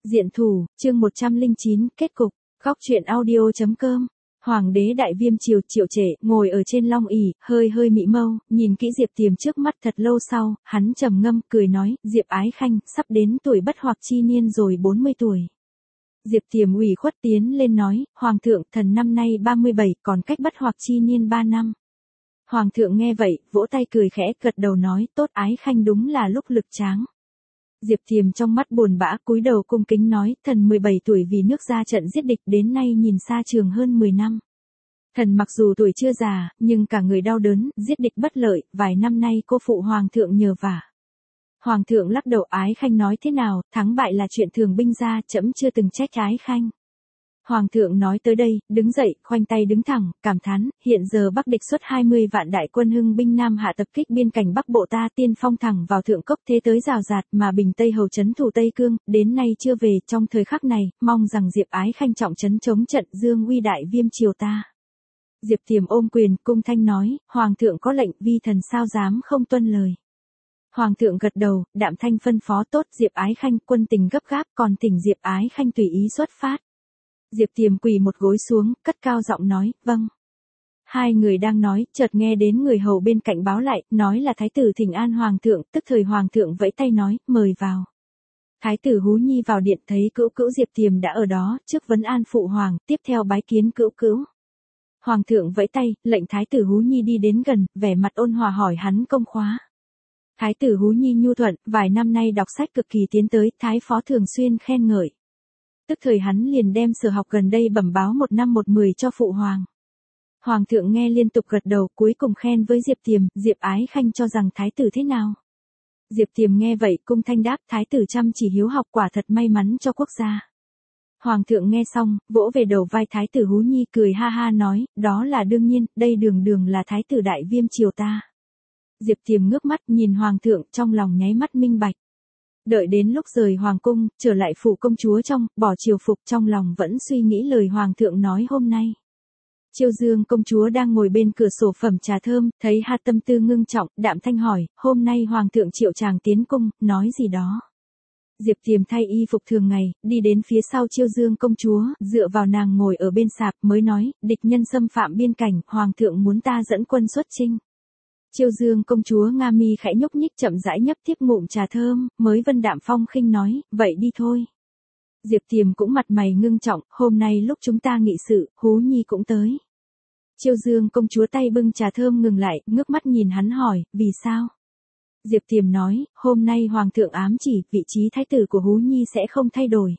Diện thủ, chương 109, kết cục, góc truyện audio.com. Hoàng đế Đại Viêm Triều Triệu Trệ ngồi ở trên long ỷ, hơi hơi mị mâu, nhìn kỹ Diệp Tiềm trước mắt thật lâu sau, hắn trầm ngâm cười nói, Diệp Ái Khanh, sắp đến tuổi bất hoặc chi niên rồi 40 tuổi. Diệp Tiềm ủy khuất tiến lên nói, Hoàng thượng, thần năm nay 37, còn cách bất hoặc chi niên 3 năm. Hoàng thượng nghe vậy, vỗ tay cười khẽ, gật đầu nói, tốt, Ái Khanh đúng là lúc lực tráng. Diệp Tiềm trong mắt buồn bã cúi đầu cung kính nói, thần 17 tuổi vì nước ra trận giết địch đến nay nhìn xa trường hơn 10 năm. Thần mặc dù tuổi chưa già, nhưng cả người đau đớn, giết địch bất lợi, vài năm nay cô phụ Hoàng thượng nhờ vả. Hoàng thượng lắc đầu, Ái Khanh nói thế nào, thắng bại là chuyện thường binh ra, trẫm chưa từng trách Ái Khanh. Hoàng thượng nói tới đây, đứng dậy, khoanh tay đứng thẳng, cảm thán, hiện giờ Bắc địch xuất 20 vạn đại quân hưng binh Nam hạ tập kích biên cảnh Bắc Bộ ta, tiên phong thẳng vào thượng cốc thế tới rào rạt, mà Bình Tây hầu trấn thủ Tây Cương, đến nay chưa về. Trong thời khắc này, mong rằng Diệp Ái Khanh trọng trấn chống trận dương uy Đại Viêm Triều ta. Diệp Tiềm ôm quyền, cung thanh nói, Hoàng thượng có lệnh, vi thần sao dám không tuân lời. Hoàng thượng gật đầu, đạm thanh phân phó, tốt, Diệp Ái Khanh, quân tình gấp gáp, còn thỉnh Diệp Ái Khanh tùy ý xuất phát. Diệp Tiềm quỳ một gối xuống, cất cao giọng nói, vâng. Hai người đang nói, chợt nghe đến người hầu bên cạnh báo lại, nói là thái tử thỉnh an Hoàng thượng, tức thời Hoàng thượng vẫy tay nói, mời vào. Thái tử Hú Nhi vào điện thấy cữu cữu Diệp Tiềm đã ở đó, trước vấn an phụ hoàng, tiếp theo bái kiến cữu cữu. Hoàng thượng vẫy tay, lệnh thái tử Hú Nhi đi đến gần, vẻ mặt ôn hòa hỏi hắn công khóa. Thái tử Hú Nhi nhu thuận, vài năm nay đọc sách cực kỳ tiến tới, thái phó thường xuyên khen ngợi. Tức thời hắn liền đem sở học gần đây bẩm báo 1 năm 1 10 cho phụ hoàng. Hoàng thượng nghe liên tục gật đầu, cuối cùng khen với Diệp Tiềm, Diệp Ái Khanh cho rằng thái tử thế nào. Diệp Tiềm nghe vậy, cung thanh đáp, thái tử chăm chỉ hiếu học, quả thật may mắn cho quốc gia. Hoàng thượng nghe xong, vỗ về đầu vai thái tử Hú Nhi, cười ha ha nói, đó là đương nhiên, đây đường đường là thái tử Đại Viêm Triều ta. Diệp Tiềm ngước mắt nhìn Hoàng thượng, trong lòng nháy mắt minh bạch. Đợi đến lúc rời Hoàng cung, trở lại phủ công chúa trong, bỏ triều phục, trong lòng vẫn suy nghĩ lời Hoàng thượng nói hôm nay. Chiêu Dương công chúa đang ngồi bên cửa sổ phẩm trà thơm, thấy ha tâm tư ngưng trọng, đạm thanh hỏi, hôm nay Hoàng thượng triệu chàng tiến cung, nói gì đó. Diệp Tiềm thay y phục thường ngày, đi đến phía sau Chiêu Dương công chúa, dựa vào nàng ngồi ở bên sạp, mới nói, địch nhân xâm phạm biên cảnh, Hoàng thượng muốn ta dẫn quân xuất chinh. Chiêu Dương công chúa nga mi khẽ nhúc nhích chậm rãi nhấp tiếp ngụm trà thơm, mới vân đạm phong khinh nói, vậy đi thôi. Diệp Tiềm cũng mặt mày ngưng trọng, hôm nay lúc chúng ta nghị sự, Hú Nhi cũng tới. Chiêu Dương công chúa tay bưng trà thơm ngừng lại, ngước mắt nhìn hắn hỏi, vì sao? Diệp Tiềm nói, hôm nay Hoàng thượng ám chỉ, vị trí thái tử của Hú Nhi sẽ không thay đổi.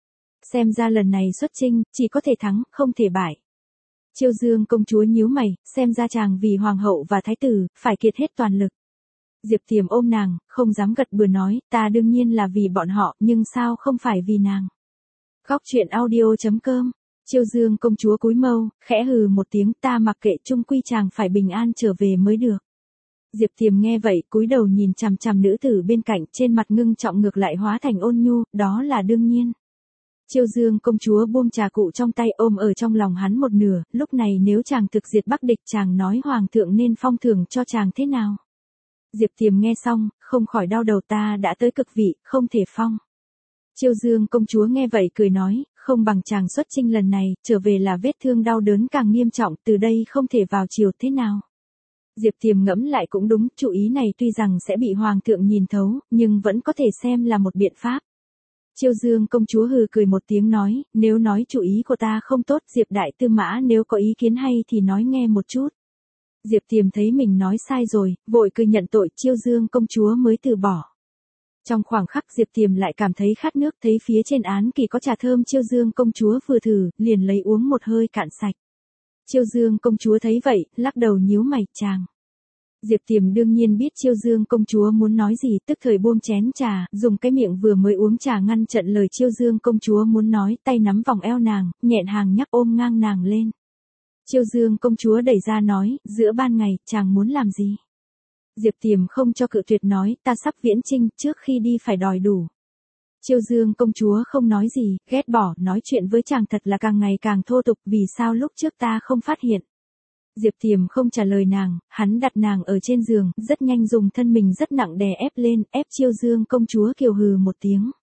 Xem ra lần này xuất chinh, chỉ có thể thắng, không thể bại. Chiêu Dương công chúa nhíu mày, xem ra chàng vì hoàng hậu và thái tử, phải kiệt hết toàn lực. Diệp Tiềm ôm nàng, không dám gật bừa nói, ta đương nhiên là vì bọn họ, nhưng sao không phải vì nàng. Góc truyện audio.com. Chiêu Dương công chúa cúi mâu, khẽ hừ một tiếng, ta mặc kệ, chung quy chàng phải bình an trở về mới được. Diệp Tiềm nghe vậy, cúi đầu nhìn chằm chằm nữ tử bên cạnh, trên mặt ngưng trọng ngược lại hóa thành ôn nhu, đó là đương nhiên. Chiêu Dương công chúa buông trà cụ trong tay, ôm ở trong lòng hắn một nửa, lúc này nếu chàng thực diệt Bắc địch, chàng nói Hoàng thượng nên phong thưởng cho chàng thế nào. Diệp Tiềm nghe xong, không khỏi đau đầu, ta đã tới cực vị, không thể phong. Chiêu Dương công chúa nghe vậy cười nói, không bằng chàng xuất chinh lần này, trở về là vết thương đau đớn càng nghiêm trọng, từ đây không thể vào triều thế nào. Diệp Tiềm ngẫm lại cũng đúng, chủ ý này tuy rằng sẽ bị Hoàng thượng nhìn thấu, nhưng vẫn có thể xem là một biện pháp. Chiêu Dương công chúa hừ cười một tiếng nói, nếu nói chủ ý của ta không tốt, Diệp đại tư mã nếu có ý kiến hay thì nói nghe một chút. Diệp Tiềm thấy mình nói sai rồi, vội cười nhận tội, Chiêu Dương công chúa mới từ bỏ. Trong khoảng khắc Diệp Tiềm lại cảm thấy khát nước, thấy phía trên án kỳ có trà thơm, Chiêu Dương công chúa vừa thử, liền lấy uống một hơi cạn sạch. Chiêu Dương công chúa thấy vậy, lắc đầu nhíu mày, chàng. Diệp Tiềm đương nhiên biết Chiêu Dương công chúa muốn nói gì, tức thời buông chén trà, dùng cái miệng vừa mới uống trà ngăn chặn lời Chiêu Dương công chúa muốn nói, tay nắm vòng eo nàng, nhẹn hàng nhắc ôm ngang nàng lên. Chiêu Dương công chúa đẩy ra nói, giữa ban ngày, chàng muốn làm gì? Diệp Tiềm không cho cự tuyệt nói, ta sắp viễn chinh, trước khi đi phải đòi đủ. Chiêu Dương công chúa không nói gì, ghét bỏ, nói chuyện với chàng thật là càng ngày càng thô tục, vì sao lúc trước ta không phát hiện. Diệp Tiềm không trả lời nàng, hắn đặt nàng ở trên giường, rất nhanh dùng thân mình rất nặng đè ép lên, ép Chiêu Dương công chúa kiều hừ một tiếng.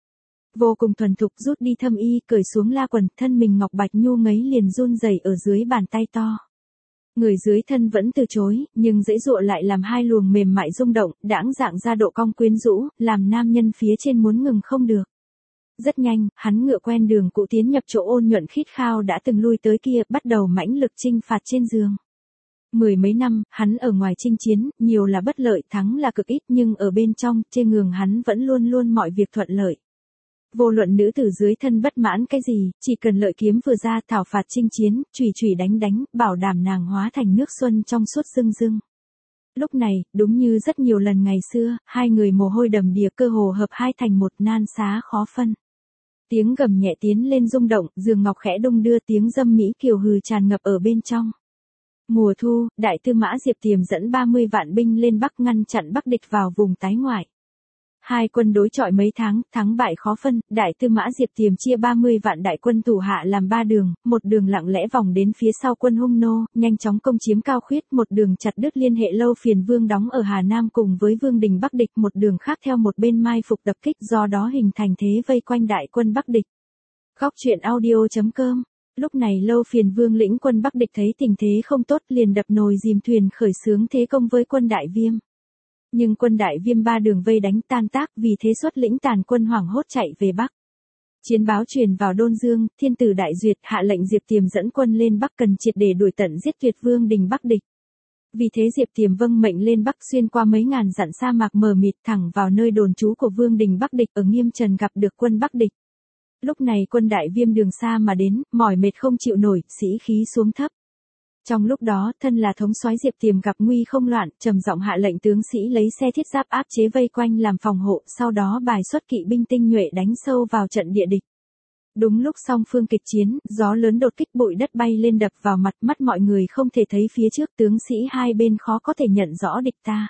Vô cùng thuần thục rút đi thâm y, cởi xuống la quần, thân mình ngọc bạch nhu ngấy liền run rẩy ở dưới bàn tay to. Người dưới thân vẫn từ chối, nhưng dãy dụa lại làm hai luồng mềm mại rung động, đãng dạng ra độ cong quyến rũ, làm nam nhân phía trên muốn ngừng không được. Rất nhanh, hắn ngựa quen đường cũ tiến nhập chỗ ôn nhuận khít khao đã từng lui tới kia, bắt đầu mãnh lực chinh phạt trên giường. Mười mấy năm, hắn ở ngoài chinh chiến, nhiều là bất lợi, thắng là cực ít, nhưng ở bên trong, trên giường hắn vẫn luôn luôn mọi việc thuận lợi. Vô luận nữ tử dưới thân bất mãn cái gì, chỉ cần lợi kiếm vừa ra thảo phạt chinh chiến, chùy chùy đánh đánh, bảo đảm nàng hóa thành nước xuân trong suốt rưng rưng. Lúc này, đúng như rất nhiều lần ngày xưa, hai người mồ hôi đầm đìa cơ hồ hợp hai thành một, nan xá khó phân. Tiếng gầm nhẹ tiến lên rung động, giường ngọc khẽ đung đưa, tiếng dâm mỹ kiều hừ tràn ngập ở bên trong. Mùa thu, đại tư mã Diệp Tiềm dẫn 30 vạn binh lên Bắc ngăn chặn Bắc địch vào vùng tái ngoại. Hai quân đối chọi mấy tháng, thắng bại khó phân, đại tư mã Diệp Tiềm chia 30 vạn đại quân thủ hạ làm 3 đường, một đường lặng lẽ vòng đến phía sau quân Hung Nô, nhanh chóng công chiếm Cao Khuyết, một đường chặt đứt liên hệ Lâu Phiền Vương đóng ở Hà Nam cùng với vương đình Bắc địch, một đường khác theo một bên mai phục tập kích, do đó hình thành thế vây quanh đại quân Bắc địch. Góc truyện audio.com. Lúc này Lâu Phiền Vương lĩnh quân Bắc địch thấy tình thế không tốt, liền đập nồi dìm thuyền khởi xướng thế công với quân Đại Viêm. Nhưng quân Đại Viêm 3 đường vây đánh tan tác, vì thế xuất lĩnh tàn quân hoảng hốt chạy về Bắc. Chiến báo truyền vào Đôn Dương, thiên tử đại duyệt hạ lệnh Diệp Tiềm dẫn quân lên Bắc cần triệt để đuổi tận giết tuyệt vương đình Bắc địch. Vì thế Diệp Tiềm vâng mệnh lên Bắc xuyên qua mấy ngàn dặn sa mạc mờ mịt thẳng vào nơi đồn trú của vương đình Bắc địch ở Nghiêm Trần gặp được quân Bắc địch. Lúc này quân Đại Viêm đường xa mà đến, mỏi mệt không chịu nổi, sĩ khí xuống thấp. Trong lúc đó, thân là thống soái Diệp Tiềm gặp nguy không loạn, trầm giọng hạ lệnh tướng sĩ lấy xe thiết giáp áp chế vây quanh làm phòng hộ, sau đó bài xuất kỵ binh tinh nhuệ đánh sâu vào trận địa địch. Đúng lúc song phương kịch chiến, gió lớn đột kích, bụi đất bay lên đập vào mặt, mắt mọi người không thể thấy phía trước, tướng sĩ hai bên khó có thể nhận rõ địch ta.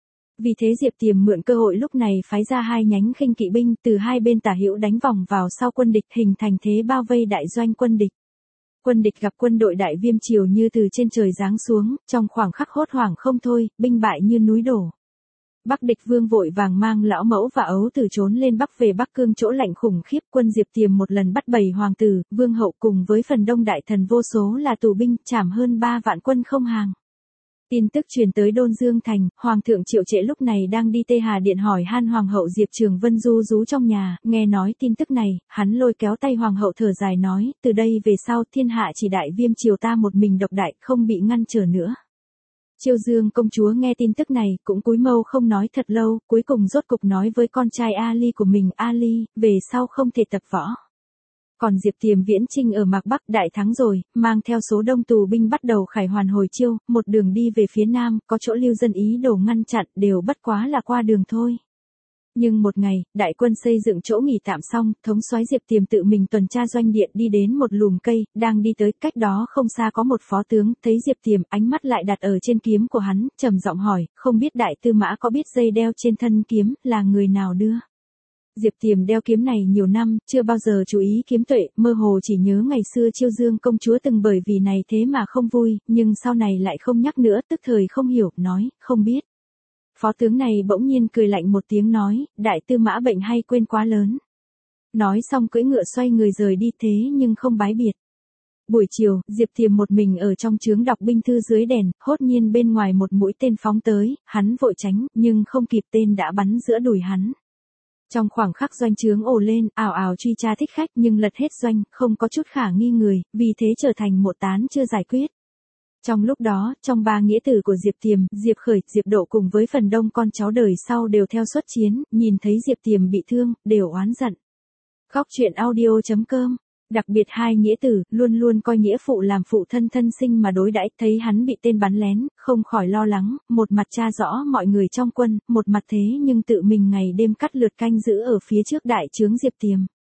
Vì thế Diệp Tiềm mượn cơ hội lúc này phái ra hai nhánh khinh kỵ binh từ hai bên tả hữu đánh vòng vào sau quân địch, hình thành thế bao vây đại doanh quân địch. Quân địch gặp quân đội Đại Viêm triều như từ trên trời giáng xuống, trong khoảng khắc hốt hoảng không thôi, binh bại như núi đổ. Bắc địch vương vội vàng mang lão mẫu và ấu tử trốn lên Bắc về Bắc Cương chỗ lạnh khủng khiếp, quân Diệp Tiềm một lần bắt 7 hoàng tử, vương hậu cùng với phần đông đại thần vô số là tù binh, trảm hơn 3 vạn quân không hàng. Tin tức truyền tới Đôn Dương thành, Hoàng thượng Triệu Trệ lúc này đang đi Tê Hà Điện hỏi han Hoàng hậu Diệp Trường Vân ru rú trong nhà, nghe nói tin tức này, hắn lôi kéo tay Hoàng hậu thở dài nói, từ đây về sau thiên hạ chỉ Đại Viêm triều ta một mình độc đại, không bị ngăn trở nữa. Chiêu Dương công chúa nghe tin tức này, cũng cúi mâu không nói thật lâu, cuối cùng rốt cục nói với con trai Ali của mình, Ali, về sau không thể tập võ. Còn Diệp Tiềm viễn chinh ở Mạc Bắc đại thắng rồi, mang theo số đông tù binh bắt đầu khải hoàn hồi chiêu, một đường đi về phía nam, có chỗ lưu dân ý đồ ngăn chặn, đều bất quá là qua đường thôi. Nhưng một ngày, đại quân xây dựng chỗ nghỉ tạm xong, thống soái Diệp Tiềm tự mình tuần tra doanh địa đi đến một lùm cây, đang đi tới, cách đó không xa có một phó tướng, thấy Diệp Tiềm, ánh mắt lại đặt ở trên kiếm của hắn, trầm giọng hỏi, không biết đại tư mã có biết dây đeo trên thân kiếm, là người nào đưa? Diệp Tiềm đeo kiếm này nhiều năm, chưa bao giờ chú ý kiếm tuệ, mơ hồ chỉ nhớ ngày xưa Chiêu Dương công chúa từng bởi vì này thế mà không vui, nhưng sau này lại không nhắc nữa, tức thời không hiểu, nói, không biết. Phó tướng này bỗng nhiên cười lạnh một tiếng nói, đại tư mã bệnh hay quên quá lớn. Nói xong cưỡi ngựa xoay người rời đi thế nhưng không bái biệt. Buổi chiều, Diệp Tiềm một mình ở trong trướng đọc binh thư dưới đèn, hốt nhiên bên ngoài một mũi tên phóng tới, hắn vội tránh, nhưng không kịp tên đã bắn giữa đùi hắn. Trong khoảng khắc doanh trướng ồ lên, ào ào truy tra thích khách nhưng lật hết doanh, không có chút khả nghi người, vì thế trở thành một tán chưa giải quyết. Trong lúc đó, trong 3 nghĩa tử của Diệp Tiềm, Diệp Khởi, Diệp Độ cùng với phần đông con cháu đời sau đều theo xuất chiến, nhìn thấy Diệp Tiềm bị thương, đều oán giận. Góc truyện audio.com. Đặc biệt hai nghĩa tử, luôn luôn coi nghĩa phụ làm phụ thân thân sinh mà đối đãi, thấy hắn bị tên bắn lén, không khỏi lo lắng, một mặt tra rõ mọi người trong quân, một mặt thế nhưng tự mình ngày đêm cắt lượt canh giữ ở phía trước đại trướng Diệp Tiềm.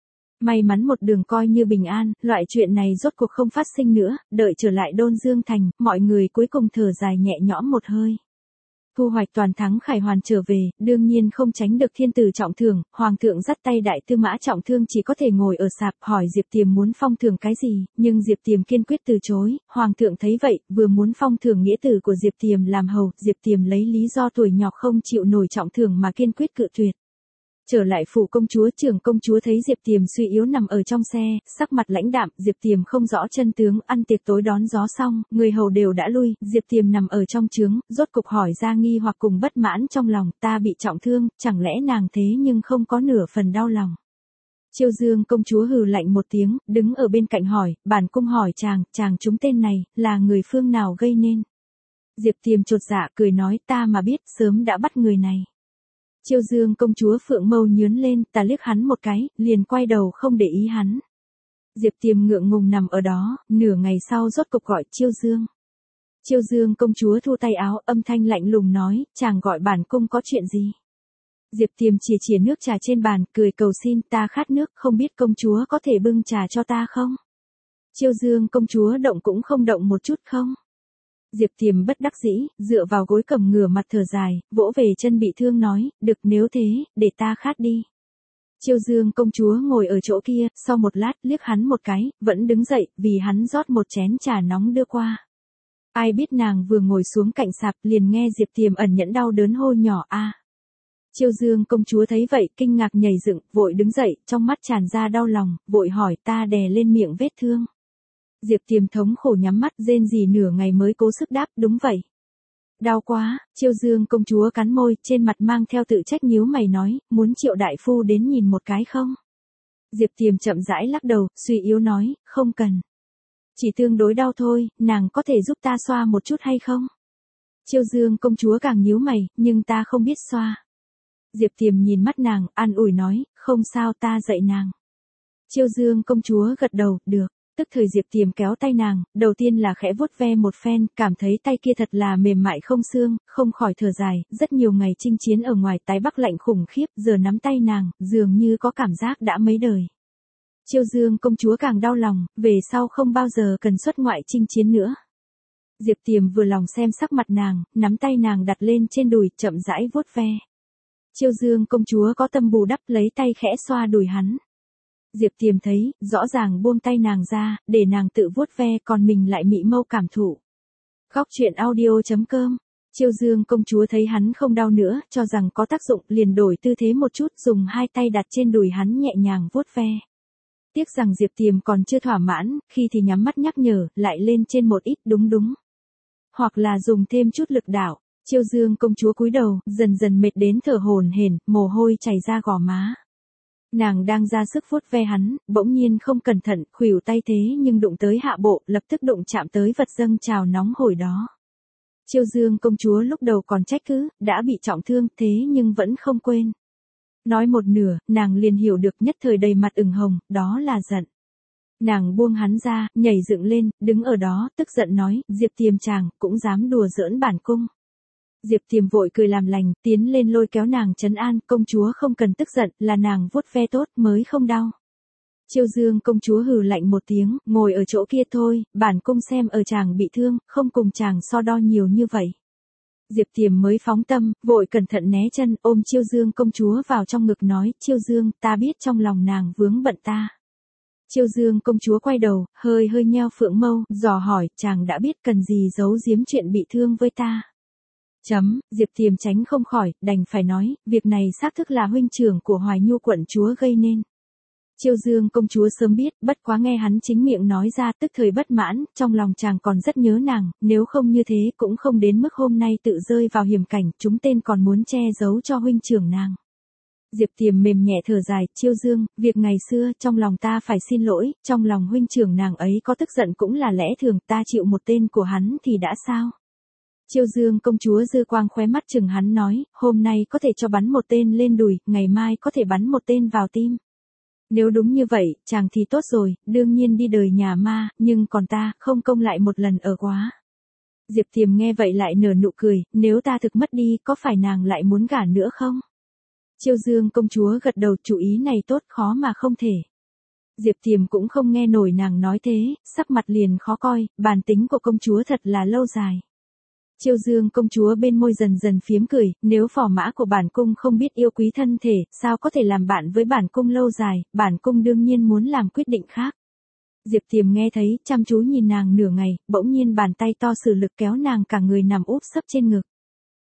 May mắn một đường coi như bình an, loại chuyện này rốt cuộc không phát sinh nữa, đợi trở lại Đôn Dương thành, mọi người cuối cùng thở dài nhẹ nhõm một hơi. Thu hoạch toàn thắng khải hoàn trở về, đương nhiên không tránh được thiên tử trọng thưởng, hoàng thượng dắt tay đại tư mã trọng thương chỉ có thể ngồi ở sạp hỏi Diệp Tiềm muốn phong thưởng cái gì, nhưng Diệp Tiềm kiên quyết từ chối, hoàng thượng thấy vậy, vừa muốn phong thưởng nghĩa tử của Diệp Tiềm làm hầu, Diệp Tiềm lấy lý do tuổi nhỏ không chịu nổi trọng thưởng mà kiên quyết cự tuyệt. Trở lại phủ công chúa, trưởng công chúa thấy Diệp Tiềm suy yếu nằm ở trong xe, sắc mặt lãnh đạm, Diệp Tiềm không rõ chân tướng, ăn tiệc tối đón gió xong, người hầu đều đã lui, Diệp Tiềm nằm ở trong trướng, rốt cục hỏi ra nghi hoặc cùng bất mãn trong lòng, ta bị trọng thương, chẳng lẽ nàng thế nhưng không có nửa phần đau lòng. Chiêu Dương công chúa hừ lạnh một tiếng, đứng ở bên cạnh hỏi, bản cung hỏi chàng chúng tên này, là người phương nào gây nên. Diệp Tiềm chột dạ cười nói, ta mà biết, sớm đã bắt người này. Chiêu Dương công chúa phượng mâu nhướn lên, ta liếc hắn một cái, liền quay đầu không để ý hắn. Diệp Tiềm ngượng ngùng nằm ở đó, nửa ngày sau rốt cục gọi Chiêu Dương. Chiêu Dương công chúa thu tay áo, âm thanh lạnh lùng nói, chàng gọi bản cung có chuyện gì. Diệp Tiềm chìa nước trà trên bàn, cười cầu xin, ta khát nước, không biết công chúa có thể bưng trà cho ta không? Chiêu Dương công chúa động cũng không động một chút không? Diệp Tiềm bất đắc dĩ, dựa vào gối cầm ngửa mặt thở dài, vỗ về chân bị thương nói, được nếu thế, để ta khát đi. Chiêu Dương công chúa ngồi ở chỗ kia, sau một lát liếc hắn một cái, vẫn đứng dậy, vì hắn rót một chén trà nóng đưa qua. Ai biết nàng vừa ngồi xuống cạnh sạp liền nghe Diệp Tiềm ẩn nhẫn đau đớn hô nhỏ a. Chiêu Dương công chúa thấy vậy, kinh ngạc nhảy dựng, vội đứng dậy, trong mắt tràn ra đau lòng, vội hỏi ta đè lên miệng vết thương. Diệp Tiềm thống khổ nhắm mắt rên rỉ nửa ngày mới cố sức đáp, đúng vậy. Đau quá, Chiêu Dương công chúa cắn môi, trên mặt mang theo tự trách nhíu mày nói, muốn Triệu đại phu đến nhìn một cái không? Diệp Tiềm chậm rãi lắc đầu, suy yếu nói, không cần. Chỉ tương đối đau thôi, nàng có thể giúp ta xoa một chút hay không? Chiêu Dương công chúa càng nhíu mày, nhưng ta không biết xoa. Diệp Tiềm nhìn mắt nàng, an ủi nói, không sao ta dạy nàng. Chiêu Dương công chúa gật đầu, được. Tức thời Diệp Tiềm kéo tay nàng, đầu tiên là khẽ vuốt ve một phen, cảm thấy tay kia thật là mềm mại không xương, không khỏi thở dài, rất nhiều ngày chinh chiến ở ngoài tái bắc lạnh khủng khiếp, giờ nắm tay nàng, dường như có cảm giác đã mấy đời. Chiêu Dương công chúa càng đau lòng, về sau không bao giờ cần xuất ngoại chinh chiến nữa. Diệp Tiềm vừa lòng xem sắc mặt nàng, nắm tay nàng đặt lên trên đùi, chậm rãi vuốt ve. Chiêu Dương công chúa có tâm bù đắp lấy tay khẽ xoa đùi hắn. Diệp Tiềm thấy, rõ ràng buông tay nàng ra, để nàng tự vuốt ve, còn mình lại mị mâu cảm thụ. Góc truyện audio.com. Chiêu Dương công chúa thấy hắn không đau nữa, cho rằng có tác dụng, liền đổi tư thế một chút, dùng hai tay đặt trên đùi hắn nhẹ nhàng vuốt ve. Tiếc rằng Diệp Tiềm còn chưa thỏa mãn, khi thì nhắm mắt nhắc nhở, lại lên trên một ít đúng. Hoặc là dùng thêm chút lực đạo. Chiêu Dương công chúa cúi đầu, dần dần mệt đến thở hổn hển, mồ hôi chảy ra gò má. Nàng đang ra sức vuốt ve hắn, bỗng nhiên không cẩn thận, khuỷu tay thế nhưng đụng tới hạ bộ, lập tức đụng chạm tới vật dâng trào nóng hổi đó. Chiêu Dương công chúa lúc đầu còn trách cứ, đã bị trọng thương, thế nhưng vẫn không quên. Nói một nửa, nàng liền hiểu được, nhất thời đầy mặt ửng hồng, đó là giận. Nàng buông hắn ra, nhảy dựng lên, đứng ở đó, tức giận nói, Diệp Tiềm chàng, cũng dám đùa giỡn bản cung. Diệp Tiềm vội cười làm lành, tiến lên lôi kéo nàng trấn an, công chúa không cần tức giận, là nàng vuốt ve tốt mới không đau. Chiêu Dương công chúa hừ lạnh một tiếng, ngồi ở chỗ kia thôi, bản cung xem ở chàng bị thương, không cùng chàng so đo nhiều như vậy. Diệp Tiềm mới phóng tâm, vội cẩn thận né chân, ôm Chiêu Dương công chúa vào trong ngực nói, Chiêu Dương, ta biết trong lòng nàng vướng bận ta. Chiêu Dương công chúa quay đầu, hơi nheo phượng mâu, dò hỏi, chàng đã biết cần gì giấu giếm chuyện bị thương với ta. Diệp Tiềm tránh không khỏi, đành phải nói, việc này xác thực là huynh trưởng của Hoài Nhu quận chúa gây nên. Chiêu Dương công chúa sớm biết, bất quá nghe hắn chính miệng nói ra, tức thời bất mãn, trong lòng chàng còn rất nhớ nàng, nếu không như thế cũng không đến mức hôm nay tự rơi vào hiểm cảnh, chúng tên còn muốn che giấu cho huynh trưởng nàng. Diệp Tiềm mềm nhẹ thở dài, Chiêu Dương, việc ngày xưa, trong lòng ta phải xin lỗi, trong lòng huynh trưởng nàng ấy có tức giận cũng là lẽ thường, ta chịu một tên của hắn thì đã sao? Chiêu Dương công chúa dư quang khóe mắt chừng hắn nói, hôm nay có thể cho bắn một tên lên đùi, ngày mai có thể bắn một tên vào tim. Nếu đúng như vậy, chàng thì tốt rồi, đương nhiên đi đời nhà ma, nhưng còn ta, không công lại một lần ở quá. Diệp Tiềm nghe vậy lại nở nụ cười, nếu ta thực mất đi, có phải nàng lại muốn gả nữa không? Chiêu Dương công chúa gật đầu, chủ ý này tốt, khó mà không thể. Diệp Tiềm cũng không nghe nổi nàng nói thế, sắc mặt liền khó coi, bản tính của công chúa thật là lâu dài. Chiêu Dương công chúa bên môi dần dần phiếm cười, nếu phò mã của bản cung không biết yêu quý thân thể, sao có thể làm bạn với bản cung lâu dài, bản cung đương nhiên muốn làm quyết định khác. Diệp Tiềm nghe thấy, chăm chú nhìn nàng nửa ngày, bỗng nhiên bàn tay to sử lực kéo nàng cả người nằm úp sấp trên ngực.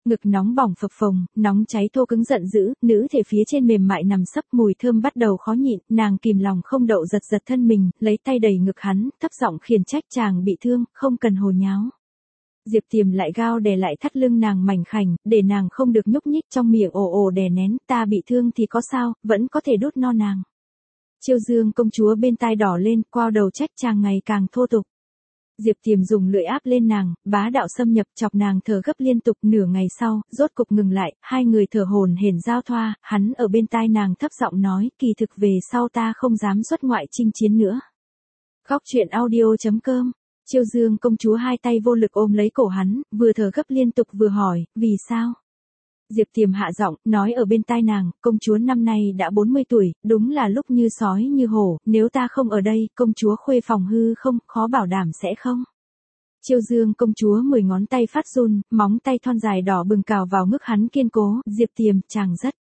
Ngực nóng bỏng phập phồng, nóng cháy thô cứng giận dữ, nữ thể phía trên mềm mại nằm sấp, mùi thơm bắt đầu khó nhịn, nàng kìm lòng không đậu giật giật thân mình, lấy tay đẩy ngực hắn, thấp giọng khiển trách chàng bị thương, không cần hồ nháo. Diệp Tiềm lại gao đè lại thắt lưng nàng mảnh khảnh, để nàng không được nhúc nhích, trong miệng ồ ồ đè nén, ta bị thương thì có sao, vẫn có thể đút no nàng. Chiêu Dương công chúa bên tai đỏ lên, quao đầu trách chàng ngày càng thô tục. Diệp Tiềm dùng lưỡi áp lên nàng, bá đạo xâm nhập, chọc nàng thở gấp liên tục. Nửa ngày sau, rốt cục ngừng lại, hai người thở hổn hển giao thoa, hắn ở bên tai nàng thấp giọng nói, kỳ thực về sau ta không dám xuất ngoại chinh chiến nữa. Khóc chuyện audio.com. Chiêu Dương công chúa hai tay vô lực ôm lấy cổ hắn, vừa thở gấp liên tục vừa hỏi, vì sao? Diệp Tiềm hạ giọng, nói ở bên tai nàng, công chúa năm nay đã 40 tuổi, đúng là lúc như sói như hổ, nếu ta không ở đây, công chúa khuê phòng hư không, khó bảo đảm sẽ không. Chiêu Dương công chúa 10 ngón tay phát run, móng tay thon dài đỏ bừng cào vào ngực hắn kiên cố, Diệp Tiềm, chàng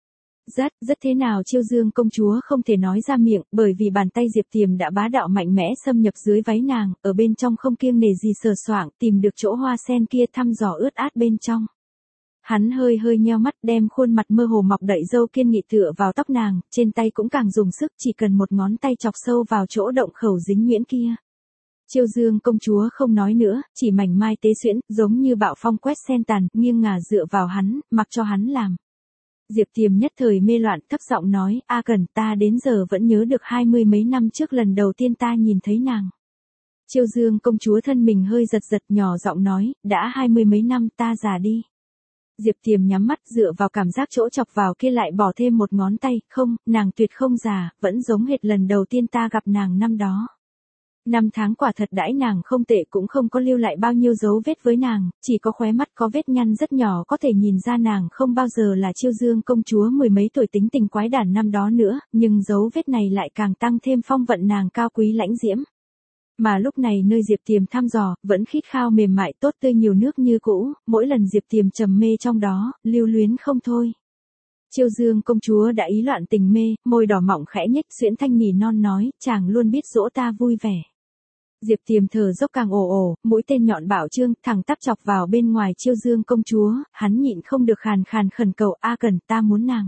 rất thế nào Chiêu Dương công chúa không thể nói ra miệng, bởi vì bàn tay Diệp Tiềm đã bá đạo mạnh mẽ xâm nhập dưới váy nàng, ở bên trong không kiêng nể gì sờ soạng, tìm được chỗ hoa sen kia thăm dò ướt át bên trong. Hắn hơi nheo mắt, đem khuôn mặt mơ hồ mọc đậy râu kiên nghị tựa vào tóc nàng, trên tay cũng càng dùng sức, chỉ cần một ngón tay chọc sâu vào chỗ động khẩu dính nhuyễn kia. Chiêu Dương công chúa không nói nữa, chỉ mảnh mai tế xuyễn, giống như bạo phong quét sen tàn, nghiêng ngả dựa vào hắn, mặc cho hắn làm. Diệp Tiềm nhất thời mê loạn, thấp giọng nói, A Cần, ta đến giờ vẫn nhớ được 20 mấy năm trước lần đầu tiên ta nhìn thấy nàng. Chiêu Dương công chúa thân mình hơi giật nhỏ giọng nói, đã 20 mấy năm ta già đi. Diệp Tiềm nhắm mắt dựa vào cảm giác chỗ chọc vào kia lại bỏ thêm một ngón tay, không, nàng tuyệt không già, vẫn giống hệt lần đầu tiên ta gặp nàng năm đó. Năm tháng quả thật đãi nàng không tệ, cũng không có lưu lại bao nhiêu dấu vết với nàng, chỉ có khóe mắt có vết nhăn rất nhỏ, có thể nhìn ra nàng không bao giờ là Chiêu Dương công chúa mười mấy tuổi tính tình quái đản năm đó nữa, nhưng dấu vết này lại càng tăng thêm phong vận nàng cao quý lãnh diễm. Mà lúc này nơi Diệp Tiềm thăm dò, vẫn khít khao mềm mại tốt tươi nhiều nước như cũ, mỗi lần Diệp Tiềm trầm mê trong đó, lưu luyến không thôi. Chiêu Dương công chúa đã ý loạn tình mê, môi đỏ mọng khẽ nhếch, xuyễn thanh nỉ non nói, chàng luôn biết dỗ ta vui vẻ. Diệp Tiềm thở dốc càng ồ, mũi tên nhọn bảo chương, thẳng tắp chọc vào bên ngoài Chiêu Dương công chúa, hắn nhịn không được khàn khẩn cầu, A Cần, ta muốn nàng.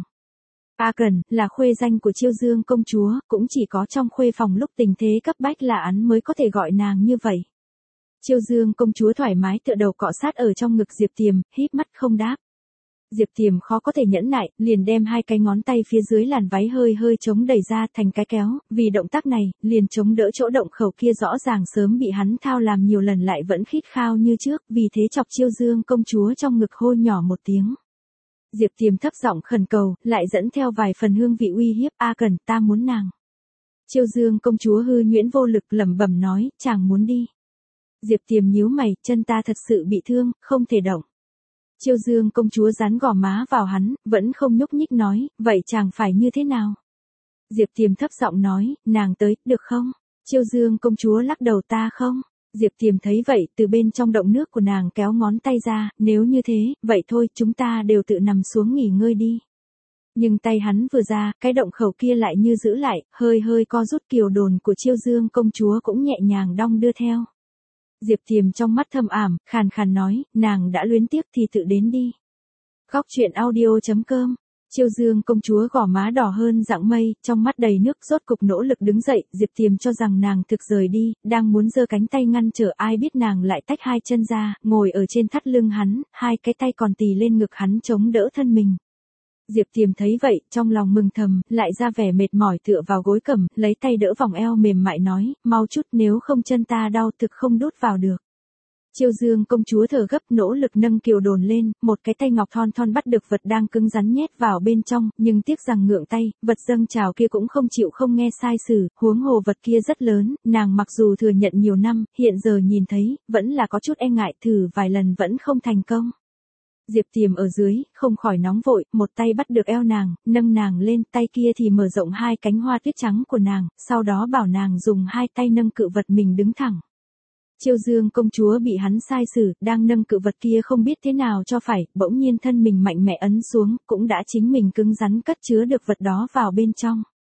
A Cần, là khuê danh của Chiêu Dương công chúa, cũng chỉ có trong khuê phòng lúc tình thế cấp bách là hắn mới có thể gọi nàng như vậy. Chiêu Dương công chúa thoải mái tựa đầu cọ sát ở trong ngực Diệp Tiềm, híp mắt không đáp. Diệp Tiềm khó có thể nhẫn nại, liền đem hai cái ngón tay phía dưới làn váy hơi chống đẩy ra thành cái kéo, vì động tác này, liền chống đỡ chỗ động khẩu kia rõ ràng sớm bị hắn thao làm nhiều lần lại vẫn khít khao như trước, vì thế chọc Chiêu Dương công chúa trong ngực hô nhỏ một tiếng. Diệp Tiềm thấp giọng khẩn cầu, lại dẫn theo vài phần hương vị uy hiếp, A Cần, ta muốn nàng. Chiêu Dương công chúa hư nhuyễn vô lực lẩm bẩm nói, chàng muốn đi. Diệp Tiềm nhíu mày, chân ta thật sự bị thương, không thể động. Chiêu Dương công chúa dán gò má vào hắn, vẫn không nhúc nhích nói, vậy chàng phải như thế nào? Diệp Tiềm thấp giọng nói, nàng tới, được không? Chiêu Dương công chúa lắc đầu, ta không. Diệp Tiềm thấy vậy, từ bên trong động nước của nàng kéo ngón tay ra, nếu như thế, vậy thôi, chúng ta đều tự nằm xuống nghỉ ngơi đi. Nhưng tay hắn vừa ra, cái động khẩu kia lại như giữ lại, hơi co rút, kiều đồn của Chiêu Dương công chúa cũng nhẹ nhàng đong đưa theo. Diệp Tiềm trong mắt thâm ảm, khàn nói, nàng đã luyến tiếc thì tự đến đi. Khóc chuyện audio.com. Chiêu Dương công chúa gò má đỏ hơn dạng mây, trong mắt đầy nước, rốt cục nỗ lực đứng dậy, Diệp Tiềm cho rằng nàng thực rời đi, đang muốn giơ cánh tay ngăn trở, ai biết nàng lại tách hai chân ra, ngồi ở trên thắt lưng hắn, hai cái tay còn tì lên ngực hắn chống đỡ thân mình. Diệp Tiềm thấy vậy, trong lòng mừng thầm, lại ra vẻ mệt mỏi tựa vào gối cẩm, lấy tay đỡ vòng eo mềm mại nói, mau chút, nếu không chân ta đau thực không đút vào được. Chiêu Dương công chúa thở gấp, nỗ lực nâng kiều đồn lên, một cái tay ngọc thon bắt được vật đang cứng rắn nhét vào bên trong, nhưng tiếc rằng ngượng tay, vật dâng trào kia cũng không chịu không nghe sai sử, huống hồ vật kia rất lớn, nàng mặc dù thừa nhận nhiều năm, hiện giờ nhìn thấy, vẫn là có chút e ngại, thử vài lần vẫn không thành công. Diệp Tiềm ở dưới, không khỏi nóng vội, một tay bắt được eo nàng, nâng nàng lên, tay kia thì mở rộng hai cánh hoa tuyết trắng của nàng, sau đó bảo nàng dùng hai tay nâng cự vật mình đứng thẳng. Chiêu Dương công chúa bị hắn sai sử, đang nâng cự vật kia không biết thế nào cho phải, bỗng nhiên thân mình mạnh mẽ ấn xuống, cũng đã chính mình cứng rắn cất chứa được vật đó vào bên trong.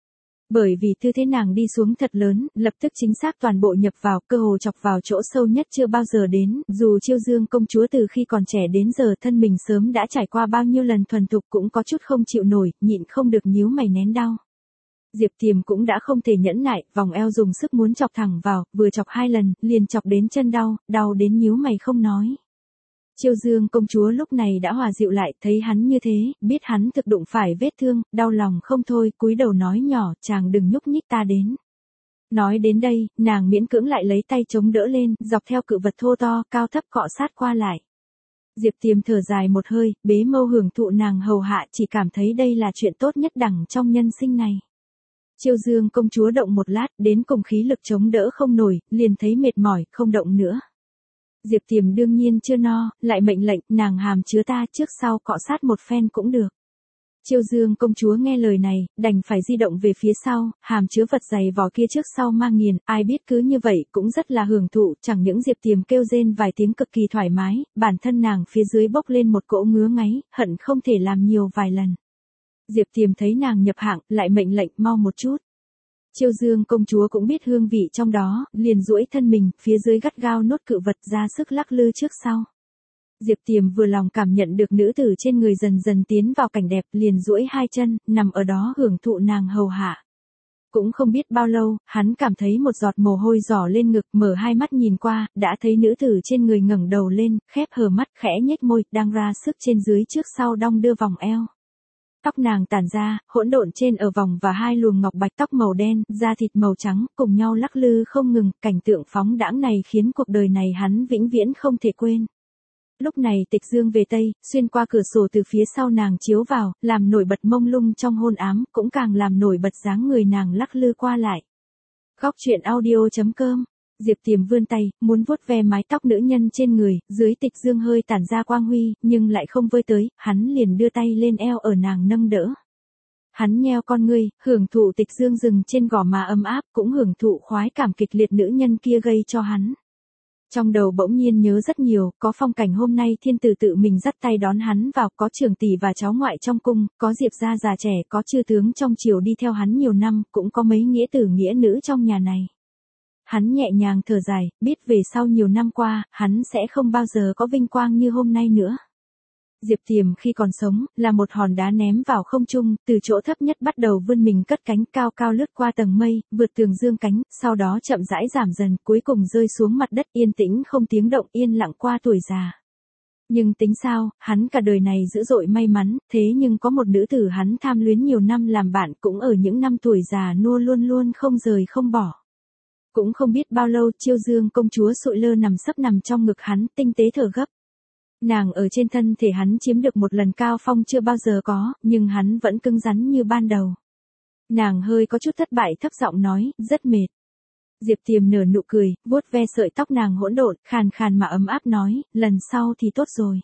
Bởi vì tư thế nàng đi xuống thật lớn, lập tức chính xác toàn bộ nhập vào, cơ hồ chọc vào chỗ sâu nhất chưa bao giờ đến, dù Chiêu Dương công chúa từ khi còn trẻ đến giờ thân mình sớm đã trải qua bao nhiêu lần thuần thục cũng có chút không chịu nổi, nhịn không được nhíu mày nén đau. Diệp Tiềm cũng đã không thể nhẫn nại, vòng eo dùng sức muốn chọc thẳng vào, vừa chọc 2 lần, liền chọc đến chân đau, đau đến nhíu mày không nói. Chiêu Dương công chúa lúc này đã hòa dịu lại, thấy hắn như thế, biết hắn thực đụng phải vết thương, đau lòng không thôi, cúi đầu nói nhỏ, chàng đừng nhúc nhích ta đến. Nói đến đây, nàng miễn cưỡng lại lấy tay chống đỡ lên, dọc theo cự vật thô to, cao thấp cọ sát qua lại. Diệp Tiềm thở dài một hơi, bế mâu hưởng thụ nàng hầu hạ, chỉ cảm thấy đây là chuyện tốt nhất đẳng trong nhân sinh này. Chiêu Dương công chúa động một lát, đến cùng khí lực chống đỡ không nổi, liền thấy mệt mỏi, không động nữa. Diệp Tiềm đương nhiên chưa no, lại mệnh lệnh, nàng hàm chứa ta trước sau cọ sát một phen cũng được. Chiêu Dương công chúa nghe lời này, đành phải di động về phía sau, hàm chứa vật dày vò kia trước sau mang nghiền, ai biết cứ như vậy cũng rất là hưởng thụ, chẳng những Diệp Tiềm kêu rên vài tiếng cực kỳ thoải mái, bản thân nàng phía dưới bốc lên một cỗ ngứa ngáy, hận không thể làm nhiều vài lần. Diệp Tiềm thấy nàng nhập hạng, lại mệnh lệnh mau một chút. Chiêu Dương công chúa cũng biết hương vị trong đó, liền duỗi thân mình, phía dưới gắt gao nốt cự vật ra sức lắc lư trước sau. Diệp Tiềm vừa lòng cảm nhận được nữ tử trên người dần dần tiến vào cảnh đẹp, liền duỗi 2 chân, nằm ở đó hưởng thụ nàng hầu hạ. Cũng không biết bao lâu, hắn cảm thấy một giọt mồ hôi rỏ lên ngực, mở 2 mắt nhìn qua, đã thấy nữ tử trên người ngẩng đầu lên, khép hờ mắt, khẽ nhếch môi, đang ra sức trên dưới trước sau đong đưa vòng eo. Tóc nàng tản ra, hỗn độn trên ở vòng và 2 luồng ngọc bạch tóc màu đen, da thịt màu trắng, cùng nhau lắc lư không ngừng, cảnh tượng phóng đãng này khiến cuộc đời này hắn vĩnh viễn không thể quên. Lúc này Tịch Dương về Tây, xuyên qua cửa sổ từ phía sau nàng chiếu vào, làm nổi bật mông lung trong hôn ám, cũng càng làm nổi bật dáng người nàng lắc lư qua lại. Góc truyện audio.com. Diệp Tiềm vươn tay, muốn vuốt ve mái tóc nữ nhân trên người, dưới Tịch Dương hơi tản ra quang huy, nhưng lại không vơi tới, hắn liền đưa tay lên eo ở nàng nâng đỡ. Hắn nheo con ngươi, hưởng thụ Tịch Dương dừng trên gò má ấm áp, cũng hưởng thụ khoái cảm kịch liệt nữ nhân kia gây cho hắn. Trong đầu bỗng nhiên nhớ rất nhiều, có phong cảnh hôm nay thiên tử tự mình dắt tay đón hắn vào, có trưởng tỷ và cháu ngoại trong cung, có Diệp gia già trẻ, có chư tướng trong triều đi theo hắn nhiều năm, cũng có mấy nghĩa tử nghĩa nữ trong nhà này. Hắn nhẹ nhàng thở dài, biết về sau nhiều năm qua, hắn sẽ không bao giờ có vinh quang như hôm nay nữa. Diệp Tiềm khi còn sống, là một hòn đá ném vào không trung, từ chỗ thấp nhất bắt đầu vươn mình cất cánh cao cao lướt qua tầng mây, vượt tường dương cánh, sau đó chậm rãi giảm dần, cuối cùng rơi xuống mặt đất yên tĩnh không tiếng động, yên lặng qua tuổi già. Nhưng tính sao, hắn cả đời này dữ dội may mắn, thế nhưng có một nữ tử hắn tham luyến nhiều năm làm bạn, cũng ở những năm tuổi già nua luôn luôn không rời không bỏ. Cũng không biết bao lâu, Chiêu Dương công chúa sụi lơ nằm sấp nằm trong ngực hắn, tinh tế thở gấp. Nàng ở trên thân thể hắn chiếm được một lần cao phong chưa bao giờ có, nhưng hắn vẫn cứng rắn như ban đầu. Nàng hơi có chút thất bại thấp giọng nói, rất mệt. Diệp Tiềm nở nụ cười, vuốt ve sợi tóc nàng hỗn độn, khàn khàn mà ấm áp nói, lần sau thì tốt rồi.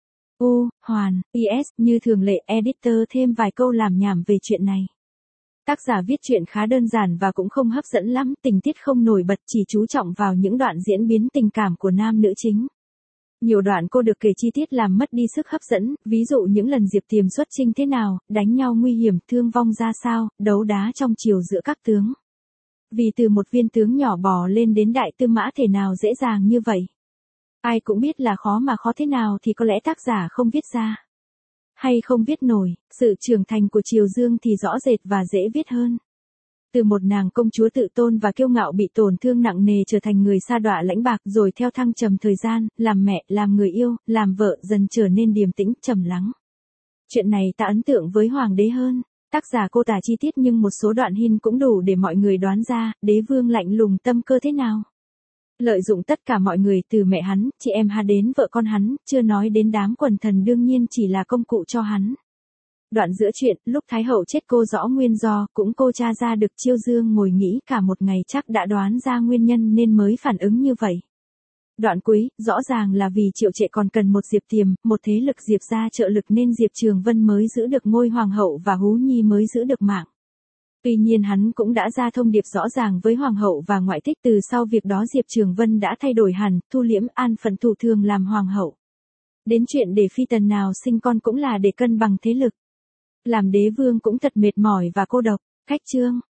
Hoàn, PS, như thường lệ editor thêm vài câu làm nhảm về chuyện này. Tác giả viết truyện khá đơn giản và cũng không hấp dẫn lắm, tình tiết không nổi bật, chỉ chú trọng vào những đoạn diễn biến tình cảm của nam nữ chính. Nhiều đoạn cô được kể chi tiết làm mất đi sức hấp dẫn, ví dụ những lần Diệp Tiềm xuất chinh thế nào, đánh nhau nguy hiểm, thương vong ra sao, đấu đá trong triều giữa các tướng. Vì từ một viên tướng nhỏ bò lên đến đại tư mã thể nào dễ dàng như vậy. Ai cũng biết là khó mà khó thế nào thì có lẽ tác giả không viết ra. Hay không viết nổi, sự trưởng thành của Triều Dương thì rõ rệt và dễ viết hơn. Từ một nàng công chúa tự tôn và kiêu ngạo bị tổn thương nặng nề trở thành người sa đọa lãnh bạc, rồi theo thăng trầm thời gian, làm mẹ, làm người yêu, làm vợ, dần trở nên điềm tĩnh, trầm lắng. Chuyện này ta ấn tượng với hoàng đế hơn. Tác giả cô tả chi tiết nhưng một số đoạn hin cũng đủ để mọi người đoán ra, đế vương lạnh lùng tâm cơ thế nào. Lợi dụng tất cả mọi người từ mẹ hắn, chị em hắn đến vợ con hắn, chưa nói đến đám quần thần đương nhiên chỉ là công cụ cho hắn. Đoạn giữa chuyện, lúc Thái hậu chết cô rõ nguyên do, cũng cô tra ra được. Chiêu Dương ngồi nghĩ cả một ngày chắc đã đoán ra nguyên nhân nên mới phản ứng như vậy. Đoạn cuối, rõ ràng là vì Triệu Trệ còn cần một Diệp Tiềm, một thế lực Diệp gia trợ lực nên Diệp Trường Vân mới giữ được ngôi hoàng hậu và Hú Nhi mới giữ được mạng. Tuy nhiên hắn cũng đã ra thông điệp rõ ràng với hoàng hậu và ngoại thích, từ sau việc đó Diệp Trường Vân đã thay đổi hẳn, thu liễm an phận thủ thường làm hoàng hậu. Đến chuyện để phi tần nào sinh con cũng là để cân bằng thế lực. Làm đế vương cũng thật mệt mỏi và cô độc. Khách chương.